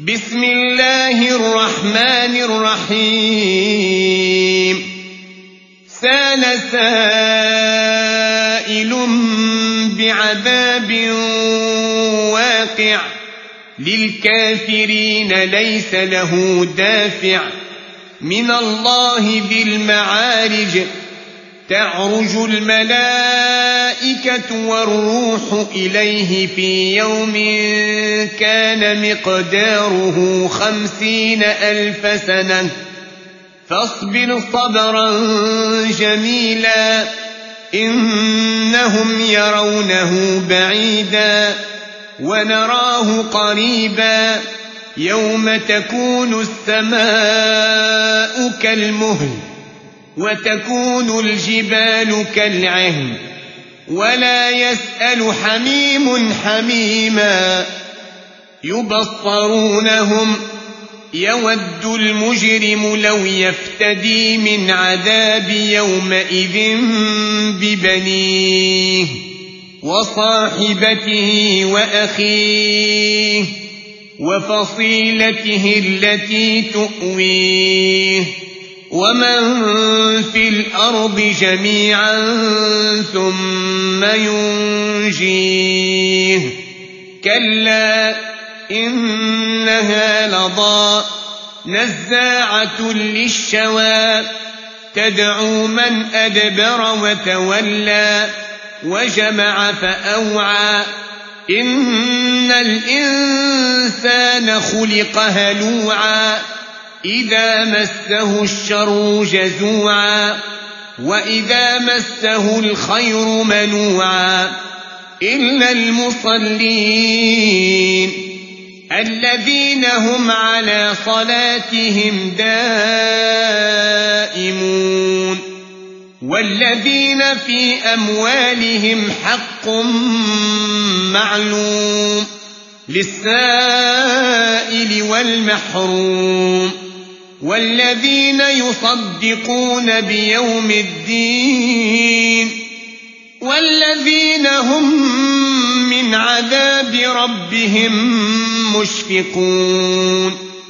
بسم الله الرحمن الرحيم سأل سائل بعذاب واقع للكافرين ليس له دافع من الله ذي المعارج تعرج الملائكة والروح إليه في يوم كان مقداره 50,000 سنة فاصبر صبرا جميلا إنهم يرونه بعيدا ونراه قريبا يوم تكون السماء كالمهل وتكون الجبال كالعهن ولا يسأل حميم حميما يبصرونهم يود المجرم لو يفتدي من عذاب يومئذ ببنيه وصاحبته وأخيه وفصيلته التي تؤويه ومن في الأرض جميعا ثم ينجيه كلا إنها لظى نزاعة للشوى تدعو من أدبر وتولى وجمع فأوعى إن الإنسان خلق هلوعا إذا مسه الشر جزوعا وإذا مسه الخير منوعا إلا المصلين الذين هم على صلاتهم دائمون والذين في أموالهم حق معلوم للسائل والمحروم والذين يصدقون بيوم الدين والذين هم من عذاب ربهم مشفقون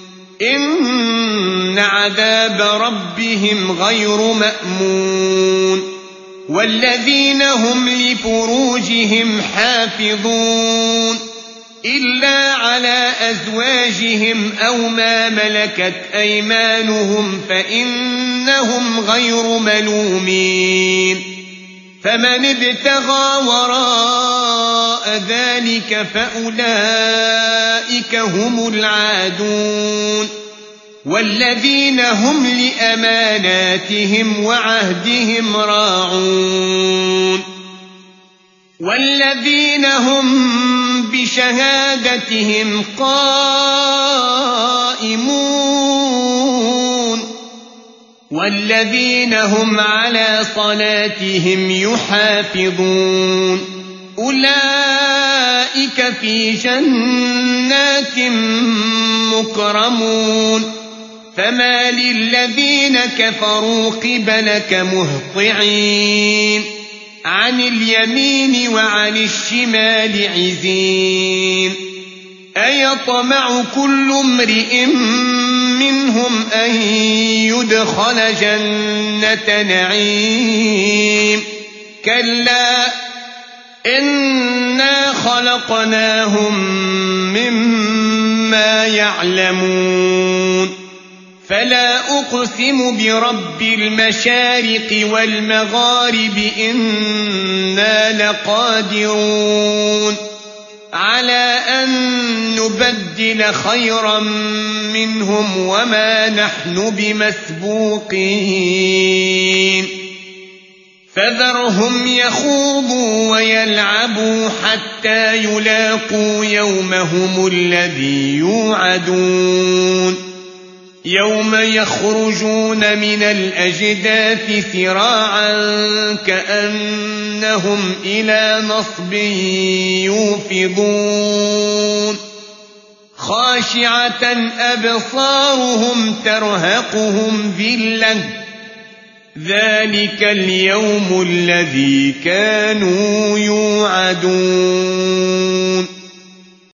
إن عذاب ربهم غير مأمون والذين هم لفروجهم حافظون إلا على أزواجهم أو ما ملكت أيمانهم فإنهم غير ملومين فمن ابتغى وراء ذلك فأولئك هم العادون والذين هم لأماناتهم وعهدهم راعون والذين هم بشهادتهم قائمون والذين هم على صلاتهم يحافظون أولئك في جنات مكرمون فما للذين كفروا قبلك مهطعين عن اليمين وعن الشمال عزين أيطمع كل امرئ منهم أن يدخل جنة نعيم كلا إنا خلقناهم مما يعلمون فلا أقسم برب المشارق والمغارب إنا لقادرون على أن نبدل خيرا منهم وما نحن بمسبوقين فذرهم يخوضوا ويلعبوا حتى يلاقوا يومهم الذي يوعدون يوم يخرجون من الأجداث سراعا كأنهم إلى نصب يوفضون خاشعة أبصارهم ترهقهم ذلة ذلك اليوم الذي كانوا يوعدون